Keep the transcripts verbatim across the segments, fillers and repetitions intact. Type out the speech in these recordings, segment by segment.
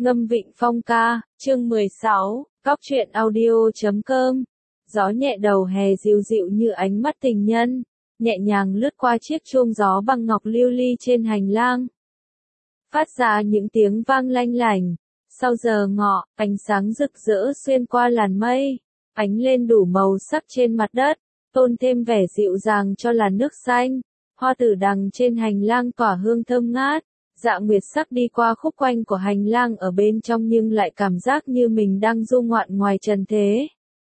Ngâm Vịnh Phong ca, chương mười sáu, Cóc truyện audio chấm com. Gió nhẹ đầu hè dịu dịu như ánh mắt tình nhân, nhẹ nhàng lướt qua chiếc chuông gió bằng ngọc lưu ly trên hành lang. Phát ra những tiếng vang lanh lảnh. Sau giờ ngọ, ánh sáng rực rỡ xuyên qua làn mây, ánh lên đủ màu sắc trên mặt đất, tôn thêm vẻ dịu dàng cho làn nước xanh. Hoa tử đằng trên hành lang tỏa hương thơm ngát. Dạ Nguyệt Sắc đi qua khúc quanh của hành lang ở bên trong nhưng lại cảm giác như mình đang du ngoạn ngoài trần thế.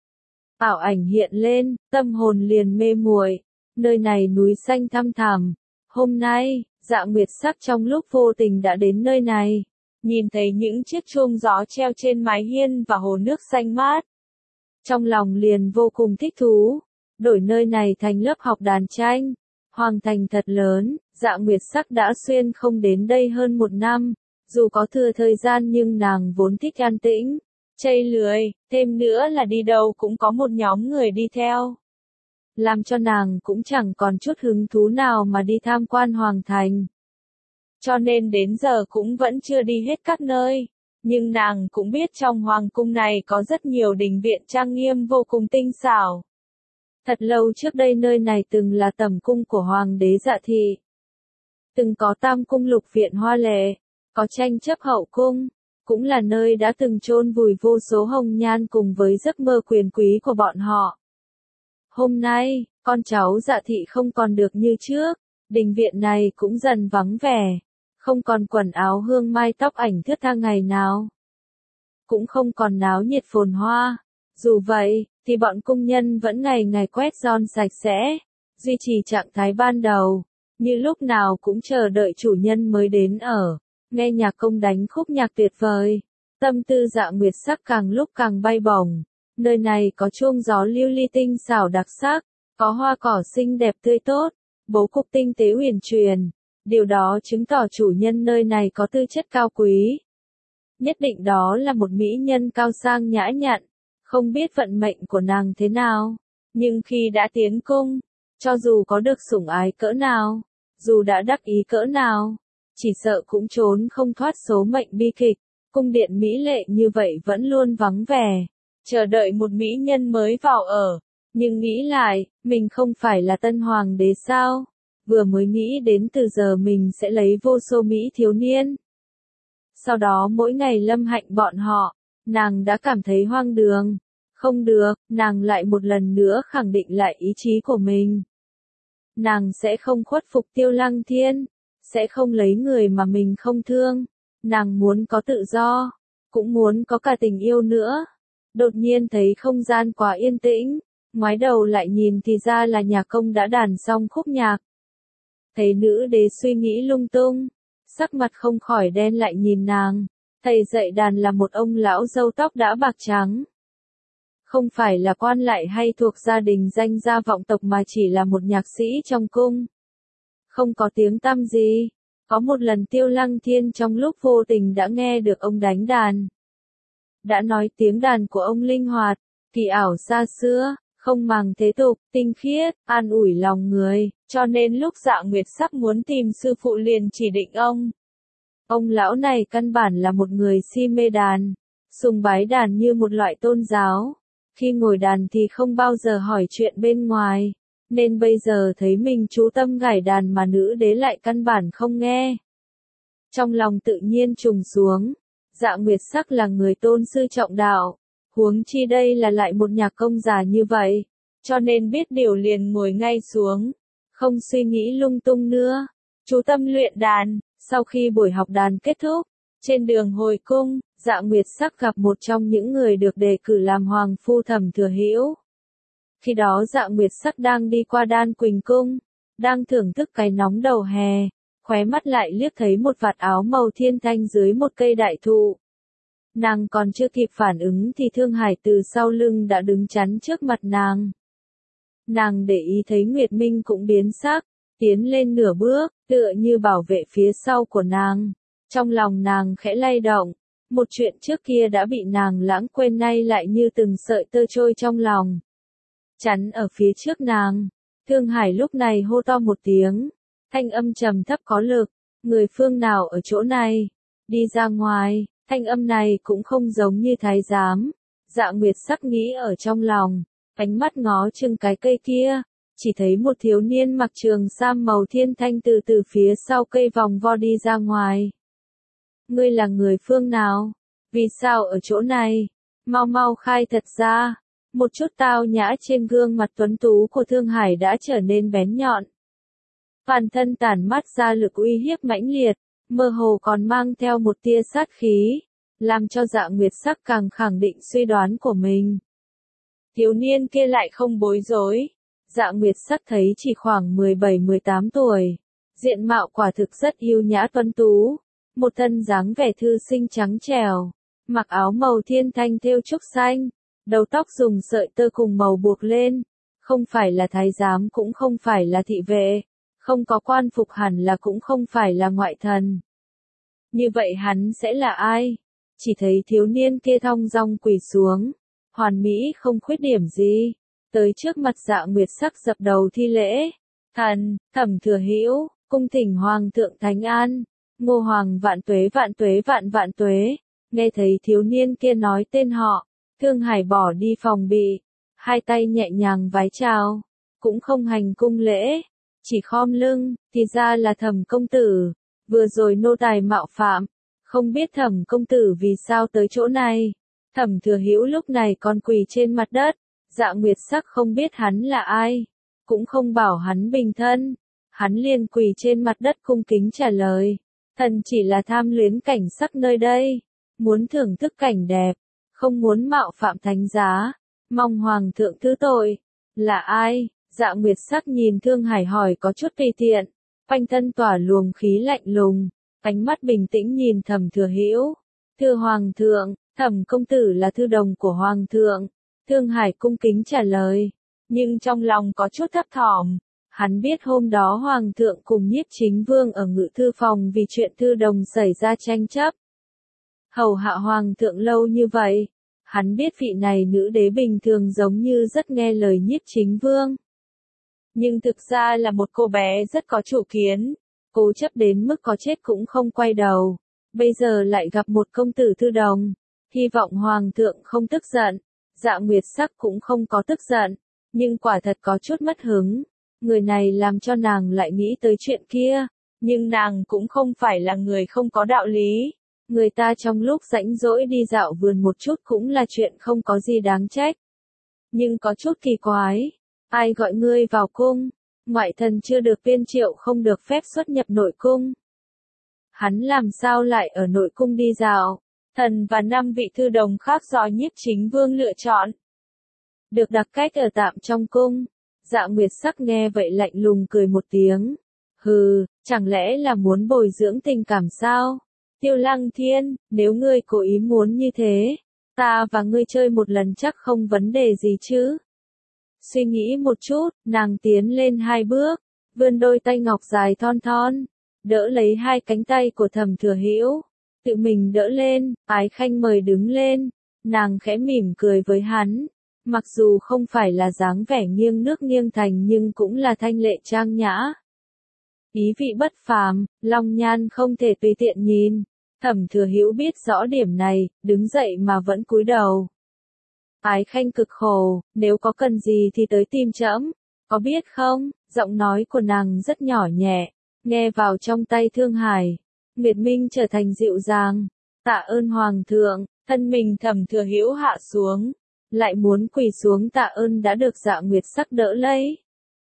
Ảo ảnh hiện lên, tâm hồn liền mê muội. Nơi này núi xanh thăm thẳm. Hôm nay, Dạ Nguyệt Sắc trong lúc vô tình đã đến nơi này, nhìn thấy những chiếc chuông gió treo trên mái hiên và hồ nước xanh mát. Trong lòng liền vô cùng thích thú, đổi nơi này thành lớp học đàn tranh. Hoàng thành thật lớn, Dạ Nguyệt Sắc đã xuyên không đến đây hơn một năm, dù có thừa thời gian nhưng nàng vốn thích an tĩnh, chây lười, thêm nữa là đi đâu cũng có một nhóm người đi theo. Làm cho nàng cũng chẳng còn chút hứng thú nào mà đi tham quan Hoàng thành. Cho nên đến giờ cũng vẫn chưa đi hết các nơi, nhưng nàng cũng biết trong Hoàng cung này có rất nhiều đình viện trang nghiêm vô cùng tinh xảo. Thật lâu trước đây nơi này từng là tẩm cung của Hoàng đế Dạ Thị. Từng có tam cung lục viện hoa lệ, có tranh chấp hậu cung, cũng là nơi đã từng chôn vùi vô số hồng nhan cùng với giấc mơ quyền quý của bọn họ. Hôm nay, con cháu Dạ Thị không còn được như trước, đình viện này cũng dần vắng vẻ, không còn quần áo hương mai tóc ảnh thướt tha ngày nào. Cũng không còn náo nhiệt phồn hoa, dù vậy, thì bọn cung nhân vẫn ngày ngày quét dọn sạch sẽ, duy trì trạng thái ban đầu, như lúc nào cũng chờ đợi chủ nhân mới đến ở, nghe nhạc công đánh khúc nhạc tuyệt vời. Tâm tư Dạ Nguyệt Sắc càng lúc càng bay bổng, nơi này có chuông gió lưu ly tinh xảo đặc sắc, có hoa cỏ xinh đẹp tươi tốt, bố cục tinh tế huyền truyền, điều đó chứng tỏ chủ nhân nơi này có tư chất cao quý. Nhất định đó là một mỹ nhân cao sang nhã nhặn. Không biết vận mệnh của nàng thế nào, nhưng khi đã tiến cung, cho dù có được sủng ái cỡ nào, dù đã đắc ý cỡ nào, chỉ sợ cũng trốn không thoát số mệnh bi kịch. Cung điện mỹ lệ như vậy vẫn luôn vắng vẻ, chờ đợi một mỹ nhân mới vào ở. Nhưng nghĩ lại, mình không phải là tân hoàng đế sao? Vừa mới nghĩ đến từ giờ mình sẽ lấy vô số mỹ thiếu niên. Sau đó mỗi ngày lâm hạnh bọn họ. Nàng đã cảm thấy hoang đường. Không được, nàng lại một lần nữa khẳng định lại ý chí của mình. Nàng sẽ không khuất phục Tiêu Lăng Thiên, sẽ không lấy người mà mình không thương. Nàng muốn có tự do, cũng muốn có cả tình yêu nữa. Đột nhiên thấy không gian quá yên tĩnh, ngoái đầu lại nhìn thì ra là nhạc công đã đàn xong khúc nhạc. Thấy nữ đế suy nghĩ lung tung, sắc mặt không khỏi đen lại nhìn nàng. Thầy dạy đàn là một ông lão râu tóc đã bạc trắng. Không phải là quan lại hay thuộc gia đình danh gia vọng tộc mà chỉ là một nhạc sĩ trong cung. Không có tiếng tăm gì. Có một lần Tiêu Lăng Thiên trong lúc vô tình đã nghe được ông đánh đàn. Đã nói tiếng đàn của ông linh hoạt, kỳ ảo xa xưa, không màng thế tục, tinh khiết, an ủi lòng người, cho nên lúc Dạ Nguyệt Sắc muốn tìm sư phụ liền chỉ định ông. Ông lão này căn bản là một người si mê đàn, sùng bái đàn như một loại tôn giáo. Khi ngồi đàn thì không bao giờ hỏi chuyện bên ngoài, nên bây giờ thấy mình chú tâm gảy đàn mà nữ đế lại căn bản không nghe. Trong lòng tự nhiên trùng xuống, Dạ Nguyệt Sắc là người tôn sư trọng đạo, huống chi đây là lại một nhạc công già như vậy, cho nên biết điều liền ngồi ngay xuống, không suy nghĩ lung tung nữa, chú tâm luyện đàn. Sau khi buổi học đàn kết thúc, trên đường hồi cung, Dạ Nguyệt Sắc gặp một trong những người được đề cử làm hoàng phu Thẩm Thừa Hữu. Khi đó Dạ Nguyệt Sắc đang đi qua Đan Quỳnh cung, đang thưởng thức cái nóng đầu hè, khóe mắt lại liếc thấy một vạt áo màu thiên thanh dưới một cây đại thụ. Nàng còn chưa kịp phản ứng thì Thương Hải từ sau lưng đã đứng chắn trước mặt nàng. Nàng để ý thấy Nguyệt Minh cũng biến sắc, tiến lên nửa bước, tựa như bảo vệ phía sau của nàng. Trong lòng nàng khẽ lay động, một chuyện trước kia đã bị nàng lãng quên nay lại như từng sợi tơ trôi trong lòng. Chắn ở phía trước nàng, Thương Hải lúc này hô to một tiếng, thanh âm trầm thấp có lực, người phương nào ở chỗ này, đi ra ngoài. Thanh âm này cũng không giống như thái giám. Dạ Nguyệt Sắc nghĩ ở trong lòng, ánh mắt ngó chừng cái cây kia, chỉ thấy một thiếu niên mặc trường sam màu thiên thanh từ từ phía sau cây vòng vo đi ra ngoài. Ngươi là người phương nào? Vì sao ở chỗ này? Mau mau khai thật ra. Một chút tao nhã trên gương mặt tuấn tú của Thương Hải đã trở nên bén nhọn. Toàn thân tản mắt ra lực uy hiếp mãnh liệt, mơ hồ còn mang theo một tia sát khí, làm cho Dạ Nguyệt Sắc càng khẳng định suy đoán của mình. Thiếu niên kia lại không bối rối. Dạ Nguyệt Sắc thấy chỉ khoảng mười bảy mười tám tuổi, diện mạo quả thực rất yêu nhã tuấn tú, một thân dáng vẻ thư sinh trắng trẻo, mặc áo màu thiên thanh thêu trúc xanh, đầu tóc dùng sợi tơ cùng màu buộc lên, không phải là thái giám cũng không phải là thị vệ, không có quan phục hẳn là cũng không phải là ngoại thần. Như vậy hắn sẽ là ai? Chỉ thấy thiếu niên kia thong dong quỳ xuống, hoàn mỹ không khuyết điểm gì, tới trước mặt Dạ Nguyệt Sắc dập đầu thi lễ. Thần, Thẩm Thừa Hữu, cung thỉnh Hoàng thượng Thánh An, Ngô Hoàng vạn tuế vạn tuế vạn vạn tuế. Nghe thấy thiếu niên kia nói tên họ, Thương Hải bỏ đi phòng bị, hai tay nhẹ nhàng vái chào, cũng không hành cung lễ, chỉ khom lưng, thì ra là Thẩm công tử, vừa rồi nô tài mạo phạm, không biết Thẩm công tử vì sao tới chỗ này. Thẩm Thừa Hữu lúc này còn quỳ trên mặt đất, Dạ Nguyệt Sắc không biết hắn là ai, cũng không bảo hắn bình thân, hắn liền quỳ trên mặt đất cung kính trả lời, thần chỉ là tham luyến cảnh sắc nơi đây, muốn thưởng thức cảnh đẹp, không muốn mạo phạm thánh giá, mong Hoàng thượng thứ tội. Là ai? Dạ Nguyệt Sắc nhìn Thương Hải hỏi có chút tùy tiện, quanh thân tỏa luồng khí lạnh lùng, ánh mắt bình tĩnh nhìn Thẩm Thừa Hữu. Thưa Hoàng thượng, Thẩm công tử là thư đồng của Hoàng thượng. Thương Hải cung kính trả lời, nhưng trong lòng có chút thấp thỏm. Hắn biết hôm đó Hoàng thượng cùng Nhiếp Chính Vương ở ngự thư phòng vì chuyện thư đồng xảy ra tranh chấp. Hầu hạ Hoàng thượng lâu như vậy, hắn biết vị này nữ đế bình thường giống như rất nghe lời Nhiếp Chính Vương. Nhưng thực ra là một cô bé rất có chủ kiến, cố chấp đến mức có chết cũng không quay đầu. Bây giờ lại gặp một công tử thư đồng, hy vọng Hoàng thượng không tức giận. Dạ Nguyệt Sắc cũng không có tức giận, nhưng quả thật có chút mất hứng. Người này làm cho nàng lại nghĩ tới chuyện kia, nhưng nàng cũng không phải là người không có đạo lý. Người ta trong lúc rảnh rỗi đi dạo vườn một chút cũng là chuyện không có gì đáng trách. Nhưng có chút kỳ quái, ai gọi ngươi vào cung? Ngoại thần chưa được viên triệu không được phép xuất nhập nội cung. Hắn làm sao lại ở nội cung đi dạo? Thần và năm vị thư đồng khác do Nhiếp Chính Vương lựa chọn, được đặc cách ở tạm trong cung. Dạ Nguyệt Sắc nghe vậy lạnh lùng cười một tiếng. Hừ, chẳng lẽ là muốn bồi dưỡng tình cảm sao? Tiêu Lăng Thiên, nếu ngươi cố ý muốn như thế, ta và ngươi chơi một lần chắc không vấn đề gì chứ? Suy nghĩ một chút, nàng tiến lên hai bước, vươn đôi tay ngọc dài thon thon, đỡ lấy hai cánh tay của Thẩm Thừa Hữu. Tự mình đỡ lên, Ái Khanh mời đứng lên, nàng khẽ mỉm cười với hắn, mặc dù không phải là dáng vẻ nghiêng nước nghiêng thành nhưng cũng là thanh lệ trang nhã. Ý vị bất phàm, long nhan không thể tùy tiện nhìn. Thẩm Thừa Hữu biết rõ điểm này, đứng dậy mà vẫn cúi đầu. Ái Khanh cực khổ, nếu có cần gì thì tới tìm trẫm, có biết không? Giọng nói của nàng rất nhỏ nhẹ, nghe vào trong tay Thương Hải. Nguyệt Minh trở thành dịu dàng. Tạ ơn Hoàng thượng. Thân mình Thẩm Thừa Hữu hạ xuống, lại muốn quỳ xuống tạ ơn đã được Dạ Nguyệt Sắc đỡ lấy.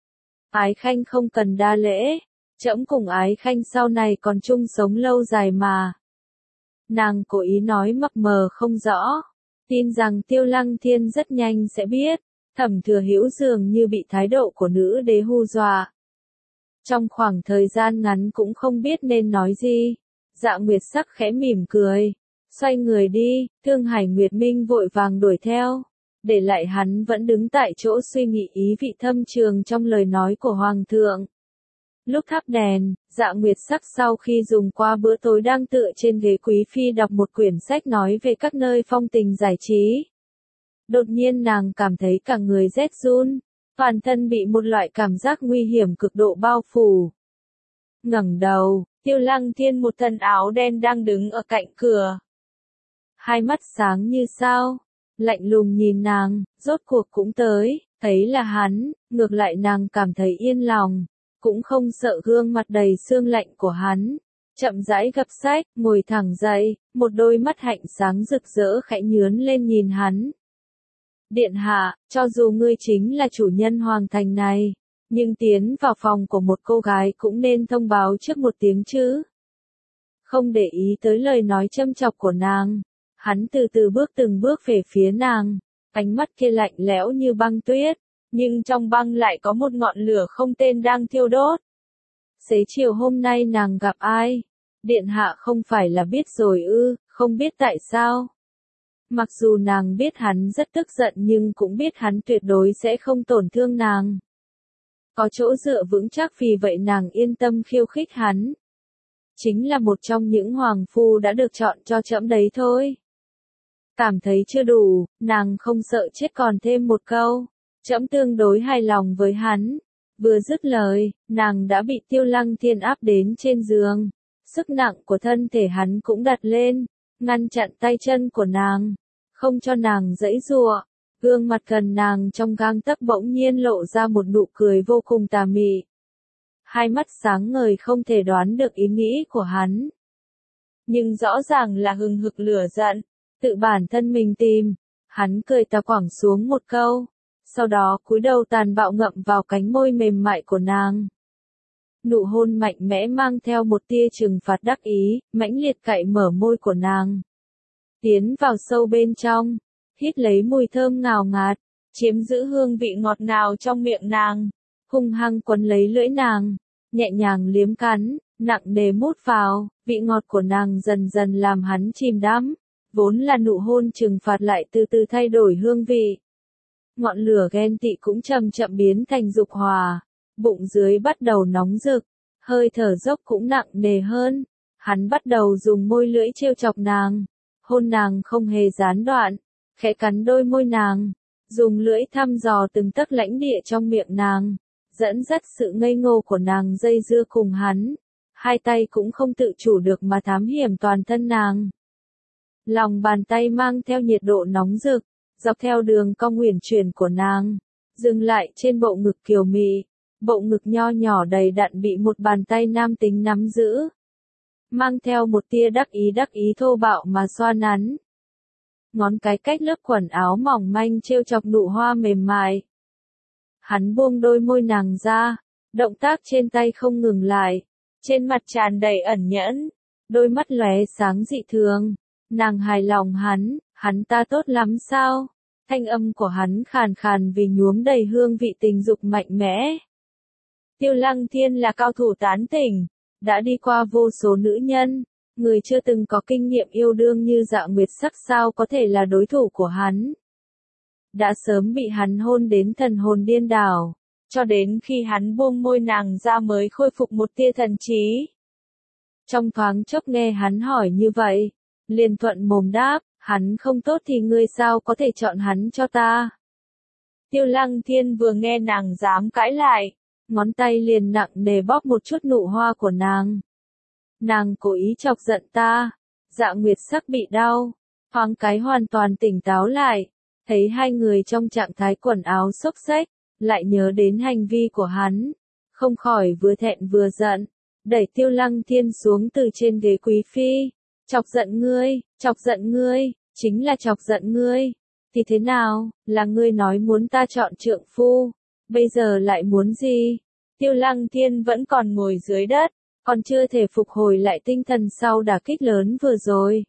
Ái Khanh không cần đa lễ, trẫm cùng Ái Khanh sau này còn chung sống lâu dài mà. Nàng cố ý nói mập mờ không rõ, tin rằng Tiêu Lăng Thiên rất nhanh sẽ biết. Thẩm Thừa Hữu dường như bị thái độ của nữ đế hù dọa. Trong khoảng thời gian ngắn cũng không biết nên nói gì. Dạ Nguyệt Sắc khẽ mỉm cười, xoay người đi. Thương Hải Nguyệt Minh vội vàng đuổi theo, để lại hắn vẫn đứng tại chỗ suy nghĩ ý vị thâm trường trong lời nói của Hoàng thượng. Lúc thắp đèn, Dạ Nguyệt Sắc sau khi dùng qua bữa tối đang tựa trên ghế quý phi đọc một quyển sách nói về các nơi phong tình giải trí. Đột nhiên nàng cảm thấy cả người rét run, toàn thân bị một loại cảm giác nguy hiểm cực độ bao phủ. Ngẩng đầu, Tiêu Lăng Thiên một thân áo đen đang đứng ở cạnh cửa. hai mắt sáng như sao, lạnh lùng nhìn nàng, rốt cuộc cũng tới, thấy là hắn, ngược lại nàng cảm thấy yên lòng, cũng không sợ gương mặt đầy sương lạnh của hắn. Chậm rãi gập sách, ngồi thẳng dậy, một đôi mắt hạnh sáng rực rỡ khẽ nhướn lên nhìn hắn. Điện hạ, cho dù ngươi chính là chủ nhân hoàng thành này, nhưng tiến vào phòng của một cô gái cũng nên thông báo trước một tiếng chứ. Không để ý tới lời nói châm chọc của nàng, hắn từ từ bước từng bước về phía nàng, ánh mắt kia lạnh lẽo như băng tuyết, nhưng trong băng lại có một ngọn lửa không tên đang thiêu đốt. Xế chiều hôm nay nàng gặp ai? Điện hạ không phải là biết rồi ư, không biết tại sao. Mặc dù nàng biết hắn rất tức giận nhưng cũng biết hắn tuyệt đối sẽ không tổn thương nàng. Có chỗ dựa vững chắc vì vậy nàng yên tâm khiêu khích hắn. Chính là một trong những hoàng phu đã được chọn cho trẫm đấy thôi. Cảm thấy chưa đủ, nàng không sợ chết còn thêm một câu. Trẫm tương đối hài lòng với hắn. Vừa dứt lời, nàng đã bị Tiêu Lăng Thiên áp đến trên giường. Sức nặng của thân thể hắn cũng đặt lên, ngăn chặn tay chân của nàng, không cho nàng giãy giụa. Gương mặt gần nàng trong gang tấc bỗng nhiên lộ ra một nụ cười vô cùng tà mị. Hai mắt sáng ngời không thể đoán được ý nghĩ của hắn. Nhưng rõ ràng là hừng hực lửa giận, tự bản thân mình tìm. Hắn cười tà quảng xuống một câu, sau đó cúi đầu tàn bạo ngậm vào cánh môi mềm mại của nàng. Nụ hôn mạnh mẽ mang theo một tia trừng phạt đắc ý, mãnh liệt cạy mở môi của nàng. Tiến vào sâu bên trong, hít lấy mùi thơm ngào ngạt, chiếm giữ hương vị ngọt ngào trong miệng nàng, hung hăng quấn lấy lưỡi nàng, nhẹ nhàng liếm cắn, nặng nề mút vào, vị ngọt của nàng dần dần làm hắn chìm đắm, vốn là nụ hôn trừng phạt lại từ từ thay đổi hương vị. Ngọn lửa ghen tị cũng chậm chậm biến thành dục hòa, bụng dưới bắt đầu nóng rực, hơi thở dốc cũng nặng nề hơn, hắn bắt đầu dùng môi lưỡi trêu chọc nàng, hôn nàng không hề gián đoạn, khẽ cắn đôi môi nàng, dùng lưỡi thăm dò từng tấc lãnh địa trong miệng nàng, dẫn dắt sự ngây ngô của nàng dây dưa cùng hắn, hai tay cũng không tự chủ được mà thám hiểm toàn thân nàng. Lòng bàn tay mang theo nhiệt độ nóng rực, dọc theo đường cong uyển chuyển của nàng, dừng lại trên bộ ngực kiều mị, bộ ngực nho nhỏ đầy đặn bị một bàn tay nam tính nắm giữ, mang theo một tia đắc ý đắc ý thô bạo mà xoa nắn. Ngón cái cách lớp quần áo mỏng manh trêu chọc nụ hoa mềm mại. Hắn buông đôi môi nàng ra, động tác trên tay không ngừng lại, trên mặt tràn đầy ẩn nhẫn, đôi mắt lóe sáng dị thường. Nàng hài lòng hắn, hắn ta tốt lắm sao? Thanh âm của hắn khàn khàn vì nhuốm đầy hương vị tình dục mạnh mẽ. Tiêu Lăng Thiên là cao thủ tán tỉnh, đã đi qua vô số nữ nhân, người chưa từng có kinh nghiệm yêu đương như Dạ Nguyệt Sắc sao có thể là đối thủ của hắn. Đã sớm bị hắn hôn đến thần hồn điên đảo, cho đến khi hắn buông môi nàng ra mới khôi phục một tia thần trí. Trong thoáng chốc nghe hắn hỏi như vậy, liền thuận mồm đáp, hắn không tốt thì ngươi sao có thể chọn hắn cho ta. Tiêu Lăng Thiên vừa nghe nàng dám cãi lại, ngón tay liền nặng nề bóp một chút nụ hoa của nàng. Nàng cố ý chọc giận ta. Dạ Nguyệt Sắc bị đau, thoáng cái hoàn toàn tỉnh táo lại, thấy hai người trong trạng thái quần áo xốc xếch, lại nhớ đến hành vi của hắn, không khỏi vừa thẹn vừa giận, đẩy Tiêu Lăng Thiên xuống từ trên ghế quý phi. Chọc giận ngươi, chọc giận ngươi, chính là chọc giận ngươi. Thì thế nào, là ngươi nói muốn ta chọn trượng phu, bây giờ lại muốn gì? Tiêu Lăng Thiên vẫn còn ngồi dưới đất, còn chưa thể phục hồi lại tinh thần sau đả kích lớn vừa rồi.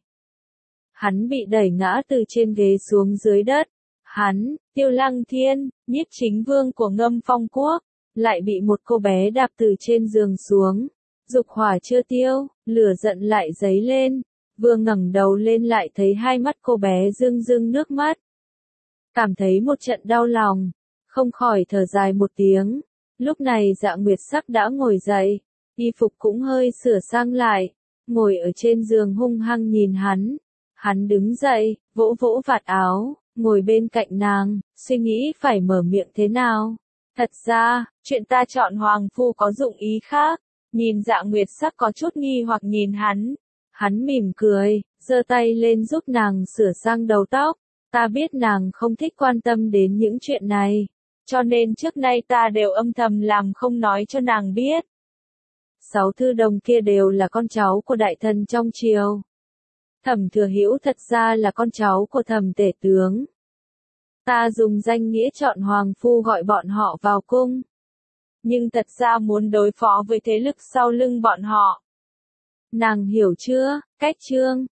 Hắn bị đẩy ngã từ trên ghế xuống dưới đất. Hắn, Tiêu Lăng Thiên, nhiếp chính vương của Ngâm Phong Quốc, lại bị một cô bé đạp từ trên giường xuống. Dục hỏa chưa tiêu, lửa giận lại dấy lên, vừa ngẩng đầu lên lại thấy hai mắt cô bé rưng rưng nước mắt. Cảm thấy một trận đau lòng, không khỏi thở dài một tiếng. Lúc này Dạ Nguyệt Sắc đã ngồi dậy, y phục cũng hơi sửa sang lại, ngồi ở trên giường hung hăng nhìn hắn. Hắn đứng dậy, vỗ vỗ vạt áo, ngồi bên cạnh nàng, suy nghĩ phải mở miệng thế nào. Thật ra, chuyện ta chọn hoàng phu có dụng ý khác. Nhìn Dạ Nguyệt Sắc có chút nghi hoặc nhìn hắn. Hắn mỉm cười, giơ tay lên giúp nàng sửa sang đầu tóc. Ta biết nàng không thích quan tâm đến những chuyện này, cho nên trước nay ta đều âm thầm làm không nói cho nàng biết. Sáu thư đồng kia đều là con cháu của đại thần trong triều. Thẩm Thừa Hữu thật ra là con cháu của Thẩm tể tướng. Ta dùng danh nghĩa chọn hoàng phu gọi bọn họ vào cung, nhưng thật ra muốn đối phó với thế lực sau lưng bọn họ. Nàng hiểu chưa, Cách Trương?